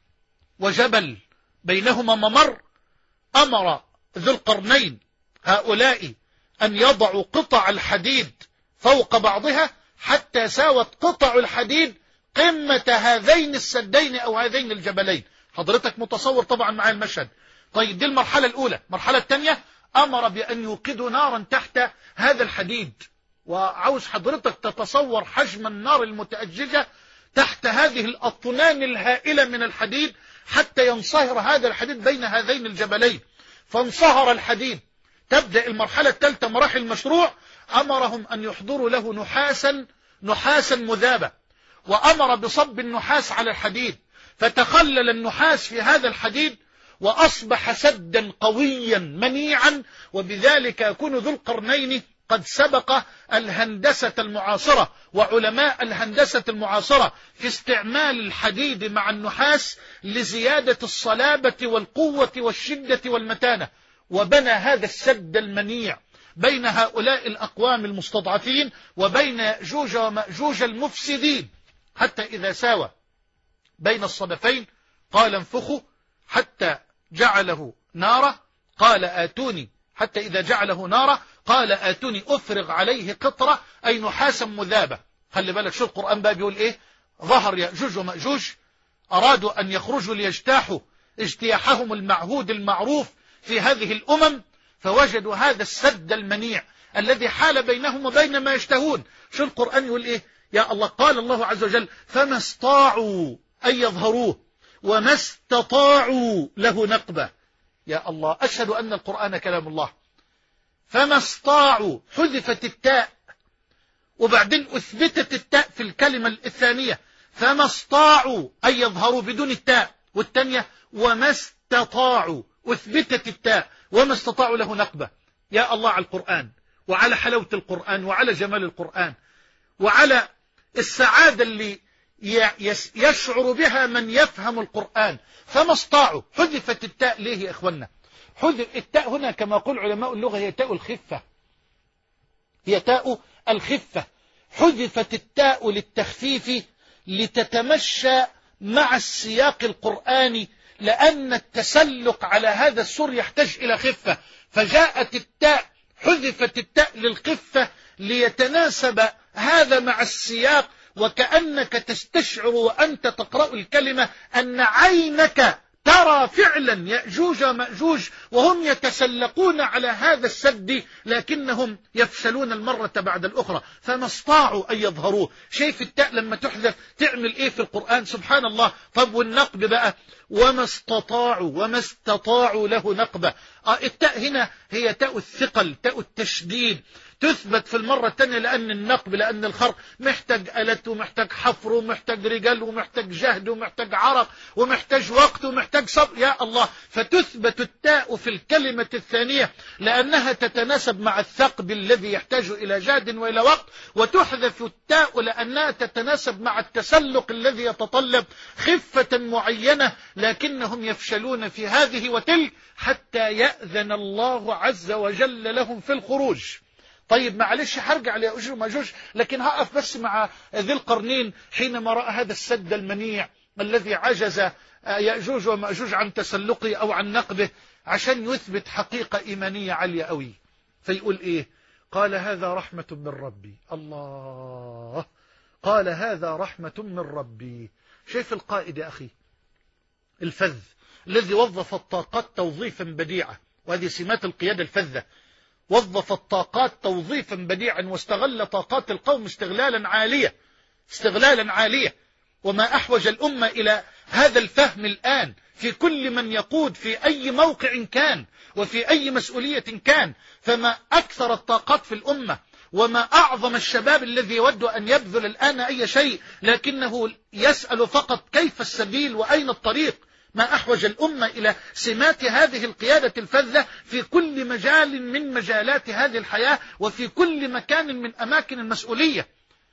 وجبل بينهما ممر. أمر ذو القرنين هؤلاء أن يضعوا قطع الحديد فوق بعضها حتى ساوت قطع الحديد قمة هذين السدين أو هذين الجبلين. حضرتك متصور طبعا مع المشهد. طيب دي المرحلة الأولى. المرحلة الثانية أمر بأن يوقدوا نارا تحت هذا الحديد، وعاوز حضرتك تتصور حجم النار المتأججة تحت هذه الأطنان الهائلة من الحديد حتى ينصهر هذا الحديد بين هذين الجبلين. فانصهر الحديد. تبدأ المرحلة الثالثة مراحل المشروع. أمرهم أن يحضروا له نحاسا نحاسا مذابا، وأمر بصب النحاس على الحديد، فتخلل النحاس في هذا الحديد وأصبح سدا قويا منيعا. وبذلك يكون ذو القرنين قد سبق الهندسة المعاصرة وعلماء الهندسة المعاصرة في استعمال الحديد مع النحاس لزيادة الصلابة والقوة والشدة والمتانة، وبنى هذا السد المنيع بين هؤلاء الأقوام المستضعفين وبين يأجوج ومأجوج المفسدين، حتى إذا ساوى بين الصدفين قال انفخوا حتى جعله نارا قال آتوني حتى إذا جعله نارا قال آتوني أفرغ عليه قطرة أي نحاسا مذابة. خلي بالك شو القرآن بقى بيقول إيه. ظهر يأجوج ومأجوج أرادوا أن يخرجوا ليجتاحوا اجتياحهم المعهود المعروف في هذه الأمم، فوجدوا هذا السد المنيع الذي حال بينهم وبين ما يشتهون. شو القرآن يقول إيه يا الله. قال الله عز وجل فما استطاعوا أن يظهروه وما استطاعوا له نقبة. يا الله أشهد أن القرآن كلام الله. فما استطاعوا حذفت التاء وبعدين أثبتت التاء في الكلمة الثانية، فما استطاعوا أن يظهروا بدون التاء، والثانية وما استطاعوا أثبتت التاء وما استطاعوا له نقبة. يا الله على القرآن وعلى حلاوة القرآن وعلى جمال القرآن وعلى السعادة اللي يشعر بها من يفهم القرآن. فما استطاعوا حذفت التاء. ليه يا إخوانا حذف التاء هنا؟ كما يقول علماء اللغة هي تاء الخفة، هي تاء الخفة. حذفت التاء للتخفيف لتتمشى مع السياق القرآني، لأن التسلق على هذا السور يحتاج إلى خفة، فجاءت التاء حذفت التاء للخفة ليتناسب هذا مع السياق، وكأنك تستشعر وأنت تقرأ الكلمة أن عينك ترى فعلا يأجوج ومأجوج وهم يتسلقون على هذا السد، لكنهم يفشلون المرة بعد الأخرى، فما استطاعوا أن يظهروه. شايف التاء لما تحذف تعمل إيه في القرآن؟ سبحان الله. طب والنقب بقى؟ وما استطاعوا وما استطاعوا له نقبة. آه التاء هنا هي تاء الثقل، تاء التشديد، تثبت في المرة الثانية، لأن النقب، لأن الخرق محتاج آلات ومحتاج حفر ومحتاج رجال ومحتاج جهد ومحتاج عرق ومحتاج وقت ومحتاج صبر، يا الله. فتثبت التاء في الكلمة الثانية لأنها تتناسب مع الثقب الذي يحتاج إلى جهد وإلى وقت، وتحذف التاء لأنها تتناسب مع التسلق الذي يتطلب خفة معينة، لكنهم يفشلون في هذه وتلك حتى يأذن الله عز وجل لهم في الخروج. طيب معلش هرجع ليأجوج ومأجوج، لكن هقف بس مع ذي القرنين حينما رأى هذا السد المنيع الذي عجز يأجوج ومأجوج عن تسلقه أو عن نقبه، عشان يثبت حقيقة إيمانية عالية قوي. فيقول إيه؟ قال هذا رحمة من ربي. الله، قال هذا رحمة من ربي. شايف القائد يا أخي الفذ الذي وظف الطاقات توظيفا بديعا، وهذه سمات القيادة الفذة، وظف الطاقات توظيفا بديعا واستغل طاقات القوم استغلالا عاليا استغلالا عاليا. وما أحوج الأمة إلى هذا الفهم الآن في كل من يقود في أي موقع كان وفي أي مسؤولية كان. فما أكثر الطاقات في الأمة، وما أعظم الشباب الذي يود أن يبذل الآن أي شيء، لكنه يسأل فقط كيف السبيل وأين الطريق. ما أحوج الأمة إلى سمات هذه القيادة الفذة في كل مجال من مجالات هذه الحياة وفي كل مكان من أماكن المسؤولية.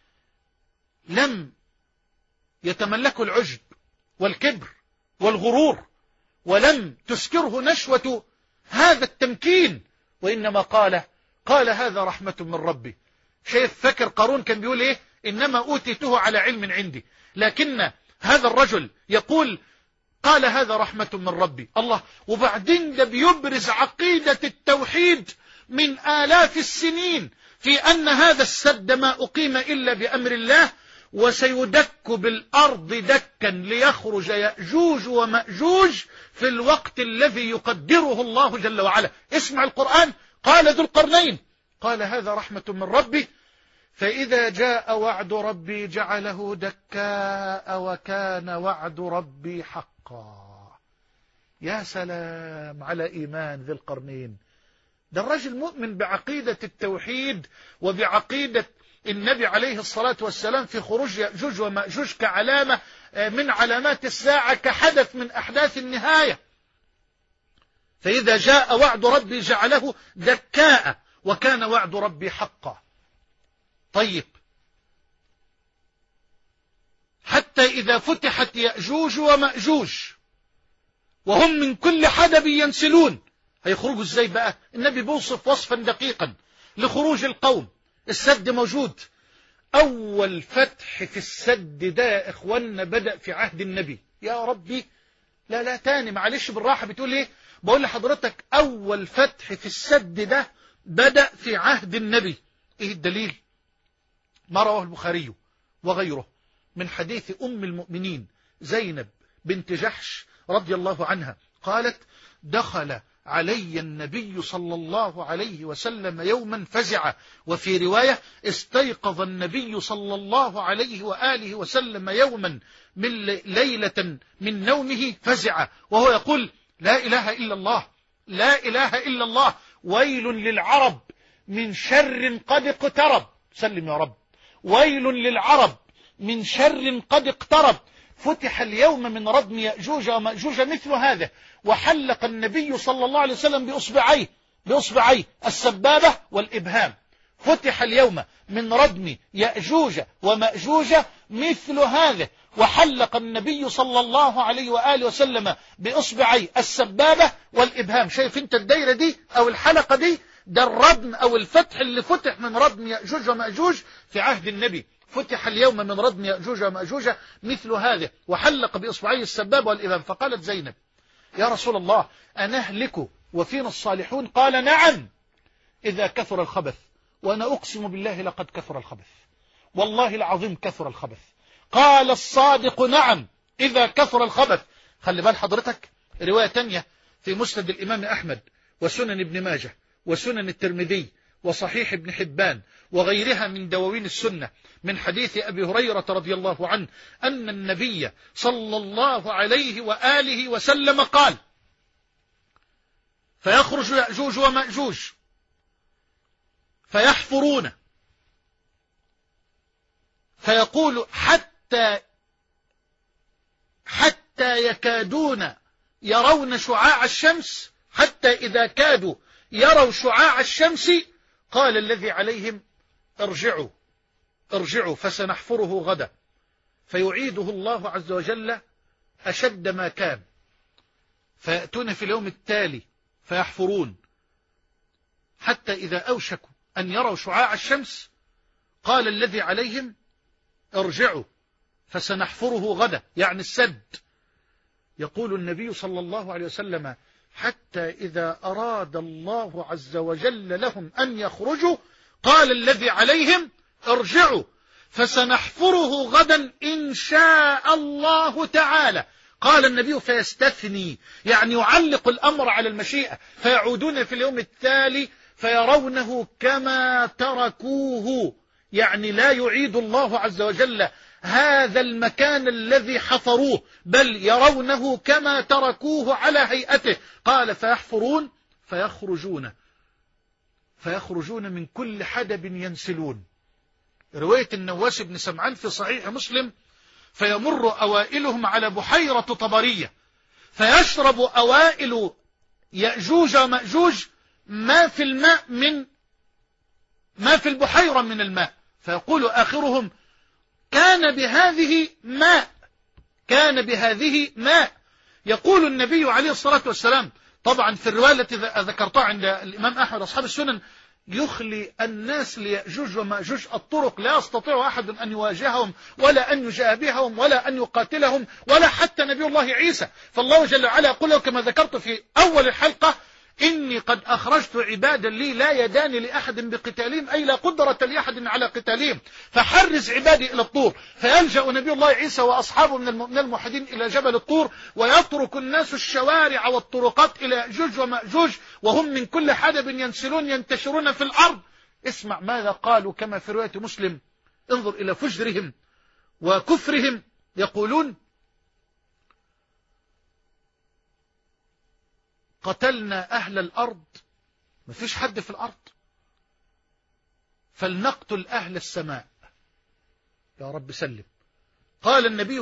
لم يتملكوا العجب والكبر والغرور، ولم تسكره نشوة هذا التمكين، وإنما قال قال هذا رحمة من ربي. شايف فكر قارون كان بيقول إيه؟ إنما أوتيته على علم عندي، لكن هذا الرجل يقول قال هذا رحمة من ربي. الله. وبعدين ده بيبرز عقيدة التوحيد من آلاف السنين في أن هذا السد ما أقيم إلا بأمر الله، وسيدك بالأرض دكا ليخرج يأجوج ومأجوج في الوقت الذي يقدره الله جل وعلا. اسمع القرآن. قال ذو القرنين قال هذا رحمة من ربي فإذا جاء وعد ربي جعله دكاء وكان وعد ربي حقا. يا سلام على إيمان ذي القرنين. ده الرجل مؤمن بعقيدة التوحيد وبعقيدة النبي عليه الصلاة والسلام في خروج يأجوج ومأجوج كعلامة من علامات الساعة، كحدث من أحداث النهاية. فإذا جاء وعد ربي جعله دكاء وكان وعد ربي حقا. طيب، حتى إذا فتحت يأجوج ومأجوج وهم من كل حدب ينسلون، هيخرجوا ازاي بقى؟ النبي بيوصف وصفا دقيقا لخروج القوم. السد موجود. أول فتح في السد ده يا إخواننا بدأ في عهد النبي. يا ربي، لا لا تاني معلش بالراحة. بتقول إيه؟ بقول لحضرتك أول فتح في السد ده بدأ في عهد النبي. إيه الدليل؟ ما رواه البخاري وغيره من حديث أم المؤمنين زينب بنت جحش رضي الله عنها قالت دخل علي النبي صلى الله عليه وسلم يوما فزع، وفي رواية استيقظ النبي صلى الله عليه وآله وسلم يوما من ليلة من نومه فزع وهو يقول لا إله إلا الله لا إله إلا الله ويل للعرب من شر قد اقترب. سلم يا رب. ويل للعرب من شر قد اقترب. فتح اليوم من ردم يأجوج ومأجوج مثل هذا، وحلق النبي صلى الله عليه وسلم بأصبعيه بأصبعيه السبابة والإبهام. فتح اليوم من ردم يأجوج ومأجوج مثل هذا، وحلق النبي صلى الله عليه وآله وسلم بأصبعيه السبابة والإبهام. شايف انت الدايرة دي أو الحلقة دي؟ ده الردم أو الفتح اللي فتح من ردم يأجوج ومأجوج في عهد النبي. فتح اليوم من ردم يأجوج ومأجوج مثل هذا، وحلق بإصبعيه السباب والإبهام. فقالت زينب يا رسول الله أنهلك وفينا الصالحون؟ قال نعم إذا كثر الخبث. وأنا أقسم بالله لقد كثر الخبث، والله العظيم كثر الخبث. قال الصادق نعم إذا كثر الخبث. خلي بال حضرتك، رواية تانية في مسند الإمام أحمد وسنن ابن ماجه وسنن الترمذي وصحيح ابن حبان وغيرها من دواوين السنة من حديث أبي هريرة رضي الله عنه أن النبي صلى الله عليه وآله وسلم قال: فيخرج يأجوج ومأجوج فيحفرون فيقول حتى حتى يكادون يرون شعاع الشمس، حتى إذا كادوا يروا شعاع الشمس قال الذي عليهم: ارجعوا ارجعوا فسنحفره غدا، فيعيده الله عز وجل أشد ما كان، فيأتون في اليوم التالي فيحفرون حتى إذا أوشكوا أن يروا شعاع الشمس قال الذي عليهم: ارجعوا فسنحفره غدا، يعني السد. يقول النبي صلى الله عليه وسلم: حتى إذا أراد الله عز وجل لهم أن يخرجوا قال الذي عليهم: ارجعوا فسنحفره غدا إن شاء الله تعالى. قال النبي: فيستثني، يعني يعلق الأمر على المشيئة، فيعودون في اليوم التالي فيرونه كما تركوه، يعني لا يعيد الله عز وجل هذا المكان الذي حفروه، بل يرونه كما تركوه على هيئته. قال: فيحفرون فيخرجون فيخرجون من كل حدب ينسلون. رواية النواس بن سمعان في صحيح مسلم: فيمر أوائلهم على بحيرة طبرية فيشرب أوائل يأجوج ومأجوج ما في الماء من ما في البحيرة من الماء، فيقول آخرهم: كان بهذه ماء كان بهذه ماء. يقول النبي عليه الصلاة والسلام، طبعا في الرواية التي ذكرتها عند الإمام أحمد أصحاب السنن: يخلي الناس ليأجوج ومأجوج الطرق، لا يستطيع أحد أن يواجههم ولا أن يجابههم ولا أن يقاتلهم ولا حتى نبي الله عيسى. فالله جل وعلا يقول له كما ذكرت في أول الحلقة: إني قد أخرجت عبادا لي لا يدان لأحد بقتالهم، أي لا قدرة لأحد على قتالهم، فحرز عبادي إلى الطور. فيلجأ نبي الله عيسى وأصحابه من الموحدين إلى جبل الطور، ويترك الناس الشوارع والطرقات إلى يأجوج ومأجوج وهم من كل حدب ينسلون ينتشرون في الأرض. اسمع ماذا قالوا كما في رواية مسلم، انظر إلى فجرهم وكفرهم. يقولون: قتلنا أهل الأرض، ما فيش حد في الأرض، فلنقتل أهل السماء. يا رب سلم. قال النبي: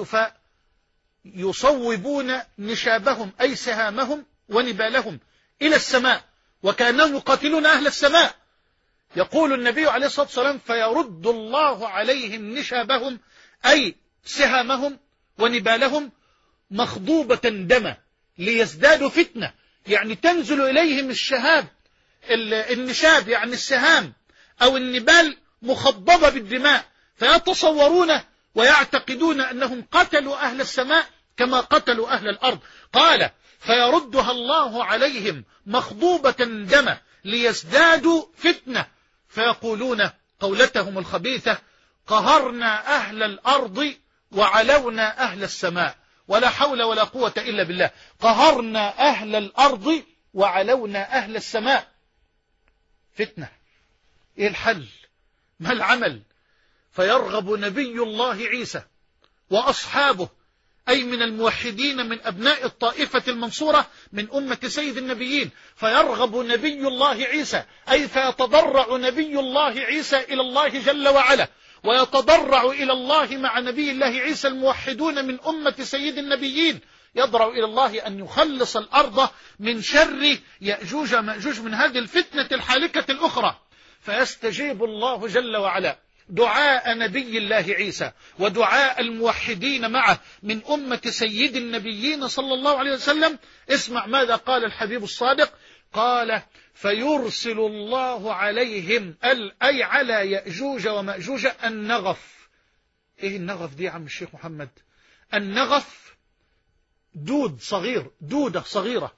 فيصوبون نشابهم أي سهامهم ونبالهم إلى السماء وكأنهم يقاتلون أهل السماء. يقول النبي عليه الصلاة والسلام: فيرد الله عليهم نشابهم أي سهامهم ونبالهم مخضوبة دما ليزدادوا فتنة، يعني تنزل إليهم الشهاب النشاب يعني السهام أو النبال مخضبة بالدماء، فيتصورون ويعتقدون أنهم قتلوا أهل السماء كما قتلوا أهل الأرض. قال: فيردها الله عليهم مخضوبة دما ليزدادوا فتنة، فيقولون قولتهم الخبيثة: قهرنا أهل الأرض وعلونا أهل السماء. ولا حول ولا قوة إلا بالله. قهرنا أهل الأرض وعلونا أهل السماء. فتنة. إيه الحل؟ ما العمل؟ فيرغب نبي الله عيسى وأصحابه أي من الموحدين من أبناء الطائفة المنصورة من أمة سيد النبيين، فيرغب نبي الله عيسى أي فيتضرع نبي الله عيسى إلى الله جل وعلا، ويتضرع إلى الله مع نبي الله عيسى الموحدون من أمة سيد النبيين، يضرع إلى الله أن يخلص الأرض من شر يأجوج مأجوج من هذه الفتنة الحالكة الأخرى. فيستجيب الله جل وعلا دعاء نبي الله عيسى ودعاء الموحدين معه من أمة سيد النبيين صلى الله عليه وسلم. اسمع ماذا قال الحبيب الصادق، قال: فيرسل الله عليهم أي على يأجوج ومأجوج النغف. ايه النغف دي يا عم الشيخ محمد؟ النغف دود صغير، دودة صغيرة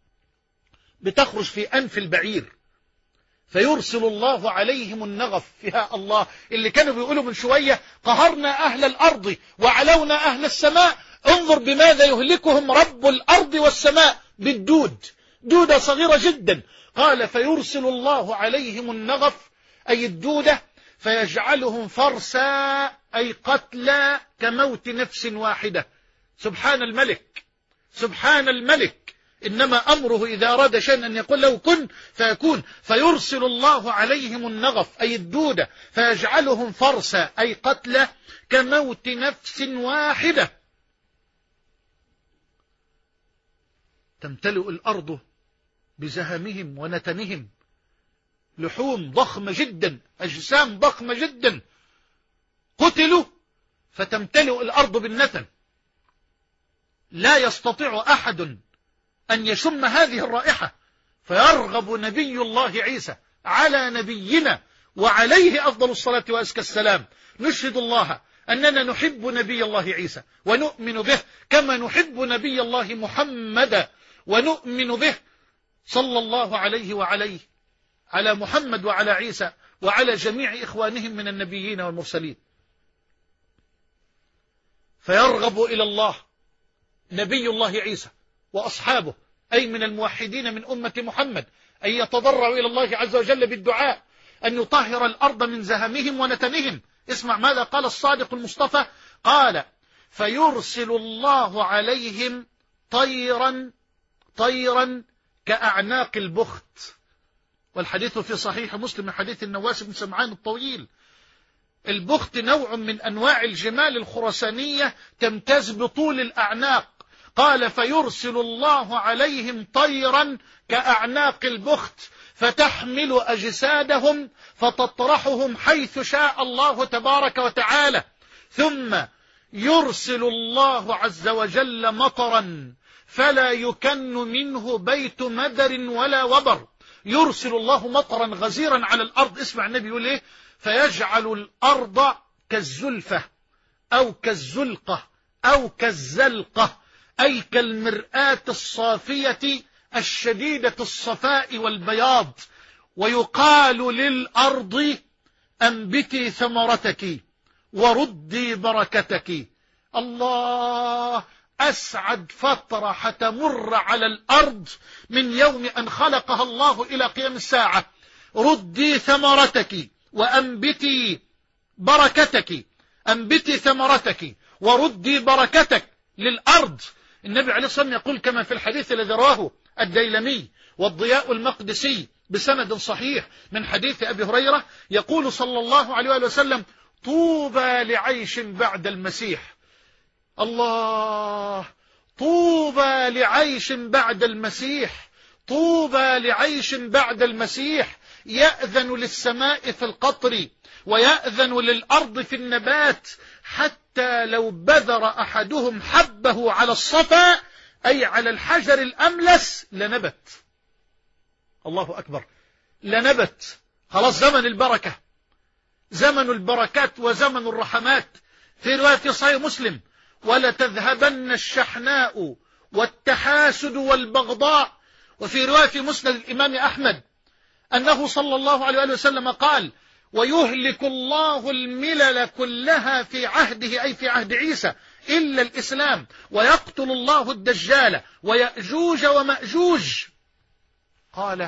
بتخرج في أنف البعير، فيرسل الله عليهم النغف. فيها الله اللي كانوا بيقولوا من شوية قهرنا أهل الأرض وعلونا أهل السماء، انظر بماذا يهلكهم رب الأرض والسماء، بالدود، دودة صغيرة جدا. قال فيرسل الله عليهم النغف أي الدودة فيجعلهم فرسا أي قتلى كموت نفس واحدة. سبحان الملك، سبحان الملك، إنما أمره إذا أراد شيئا أن يقول له كن فيكون. فيرسل الله عليهم النغف أي الدودة فيجعلهم فرسا أي قتلى كموت نفس واحدة. تمتلئ الأرض بزهمهم ونتنهم، لحوم ضخمة جدا، أجسام ضخمة جدا قتلوا، فتمتلئ الأرض بالنتن. لا يستطيع أحد أن يشم هذه الرائحة، فيرغب نبي الله عيسى على نبينا وعليه أفضل الصلاة وأزكى السلام. نشهد الله أننا نحب نبي الله عيسى ونؤمن به كما نحب نبي الله محمد ونؤمن به صلى الله عليه وعليه على محمد وعلى عيسى وعلى جميع إخوانهم من النبيين والمرسلين. فيرغب إلى الله نبي الله عيسى وأصحابه أي من الموحدين من أمة محمد أن يتضرعوا إلى الله عز وجل بالدعاء أن يطهر الأرض من زهمهم ونتنهم. اسمع ماذا قال الصادق المصطفى، قال فيرسل الله عليهم طيرا طيرا كأعناق البخت. والحديث في صحيح مسلم من حديث النواس بن سمعان الطويل. البخت نوع من أنواع الجمال الخرسانية تمتاز بطول الأعناق. قال فيرسل الله عليهم طيرا كأعناق البخت فتحمل أجسادهم فتطرحهم حيث شاء الله تبارك وتعالى، ثم يرسل الله عز وجل مطرا فلا يكن منه بيت مدر ولا وبر. يرسل الله مطرا غزيرا على الأرض. اسمع النبي يقول ايه، فيجعل الأرض كالزلفة أو كالزلقة أو كالزلقة أي كالمرآة الصافية الشديدة الصفاء والبياض. ويقال للأرض أنبتي ثمرتك وردي بركتك. الله، أسعد فترة حتمر على الأرض من يوم أن خلقها الله إلى قيام الساعة. ردي ثمرتك وأنبتي بركتك، أنبتي ثمرتك وردي بركتك للأرض. النبي عليه الصلاة والسلام يقول كما في الحديث الذي رواه الديلمي والضياء المقدسي بسند صحيح من حديث أبي هريرة، يقول صلى الله عليه وسلم طوبى لعيش بعد المسيح. الله، طوبى لعيش بعد المسيح، طوبى لعيش بعد المسيح. يأذن للسماء في القطر ويأذن للأرض في النبات، حتى لو بذر أحدهم حبه على الصفا أي على الحجر الأملس لنبت. الله أكبر، لنبت. خلاص زمن البركة، زمن البركات وزمن الرحمات. في رواية صحيح مسلم ولتذهبن الشحناء والتحاسد والبغضاء. وفي رواية مسند الإمام أحمد أنه صلى الله عليه وسلم قال ويهلك الله الملل كلها في عهده أي في عهد عيسى إلا الإسلام، ويقتل الله الدجال ويأجوج ومأجوج. قال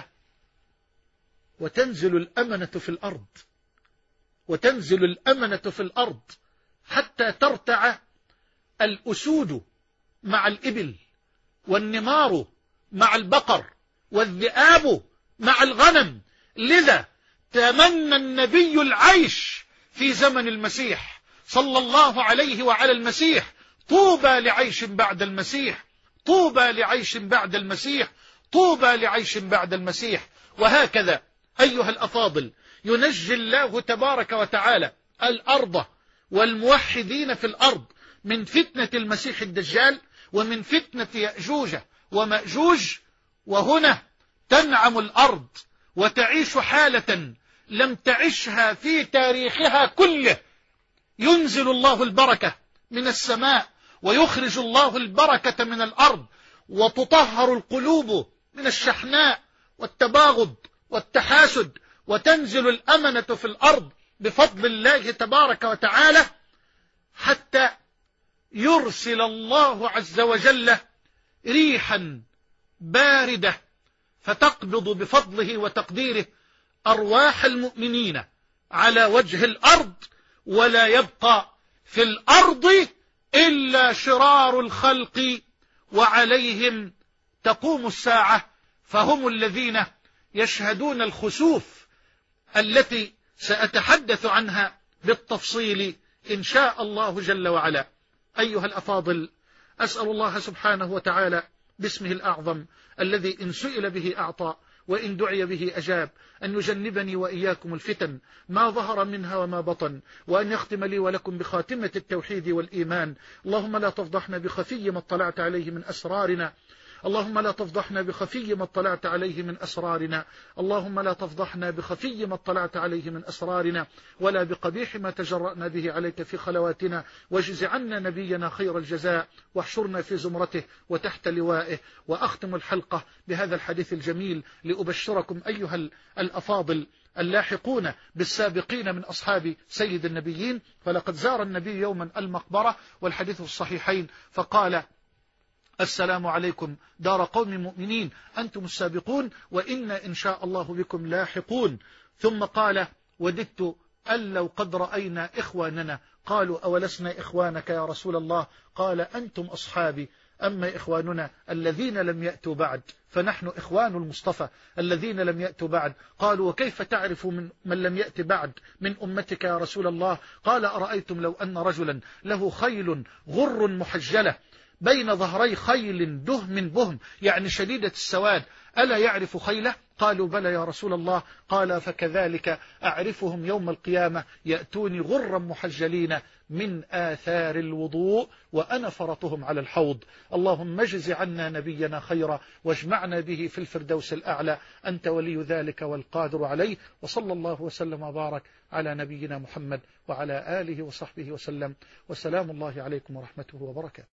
وتنزل الأمنة في الأرض، وتنزل الأمنة في الأرض حتى ترتع الأسود مع الإبل والنمار مع البقر والذئاب مع الغنم. لذا تمنى النبي العيش في زمن المسيح صلى الله عليه وعلى المسيح. طوبى لعيش بعد المسيح، طوبى لعيش بعد المسيح، طوبى لعيش بعد المسيح. وهكذا أيها الأفاضل ينجي الله تبارك وتعالى الأرض والموحدين في الأرض من فتنة المسيح الدجال ومن فتنة يأجوج ومأجوج. وهنا تنعم الأرض وتعيش حالة لم تعشها في تاريخها كله. ينزل الله البركة من السماء ويخرج الله البركة من الأرض، وتطهر القلوب من الشحناء والتباغض والتحاسد، وتنزل الأمنة في الأرض بفضل الله تبارك وتعالى، حتى يرسل الله عز وجل ريحا باردة فتقبض بفضله وتقديره أرواح المؤمنين على وجه الأرض، ولا يبقى في الأرض إلا شرار الخلق، وعليهم تقوم الساعة، فهم الذين يشهدون الخسوف التي سأتحدث عنها بالتفصيل إن شاء الله جل وعلا. أيها الأفاضل، أسأل الله سبحانه وتعالى باسمه الأعظم الذي إن سئل به أعطى وإن دعي به أجاب أن يجنبني وإياكم الفتن ما ظهر منها وما بطن، وأن يختم لي ولكم بخاتمة التوحيد والإيمان. اللهم لا تفضحنا بخفي ما اطلعت عليه من أسرارنا، اللهم لا تفضحنا بخفي ما اطلعت عليه من أسرارنا، اللهم لا تفضحنا بخفي ما اطلعت عليه من أسرارنا، ولا بقبيح ما تجرأنا به عليك في خلواتنا، واجز عنا نبينا خير الجزاء، واحشرنا في زمرته وتحت لوائه. وأختم الحلقة بهذا الحديث الجميل لأبشركم أيها الأفاضل اللاحقون بالسابقين من أصحاب سيد النبيين. فلقد زار النبي يوما المقبرة، والحديث في الصحيحين، فقال: السلام عليكم دار قوم مؤمنين، أنتم السابقون وإنا إن شاء الله بكم لاحقون. ثم قال: وددت أن لو قد رأينا إخواننا. قالوا: أولسنا إخوانك يا رسول الله؟ قال: أنتم أصحابي، أما إخواننا الذين لم يأتوا بعد فنحن إخوان المصطفى الذين لم يأتوا بعد. قالوا: وكيف تعرف من, من لم يأت بعد من أمتك يا رسول الله؟ قال: أرأيتم لو أن رجلا له خيل غر محجلة بين ظهري خيل دهم بهم، يعني شديدة السواد، ألا يعرف خيله؟ قالوا: بلى يا رسول الله. قال: فكذلك أعرفهم يوم القيامة، يأتوني غرا محجلين من آثار الوضوء وأنا فرطهم على الحوض. اللهم اجز عنا نبينا خيرا، واجمعنا به في الفردوس الأعلى، أنت ولي ذلك والقادر عليه. وصلى الله وسلم وبارك على نبينا محمد وعلى آله وصحبه وسلم، وسلام الله عليكم ورحمته وبركاته.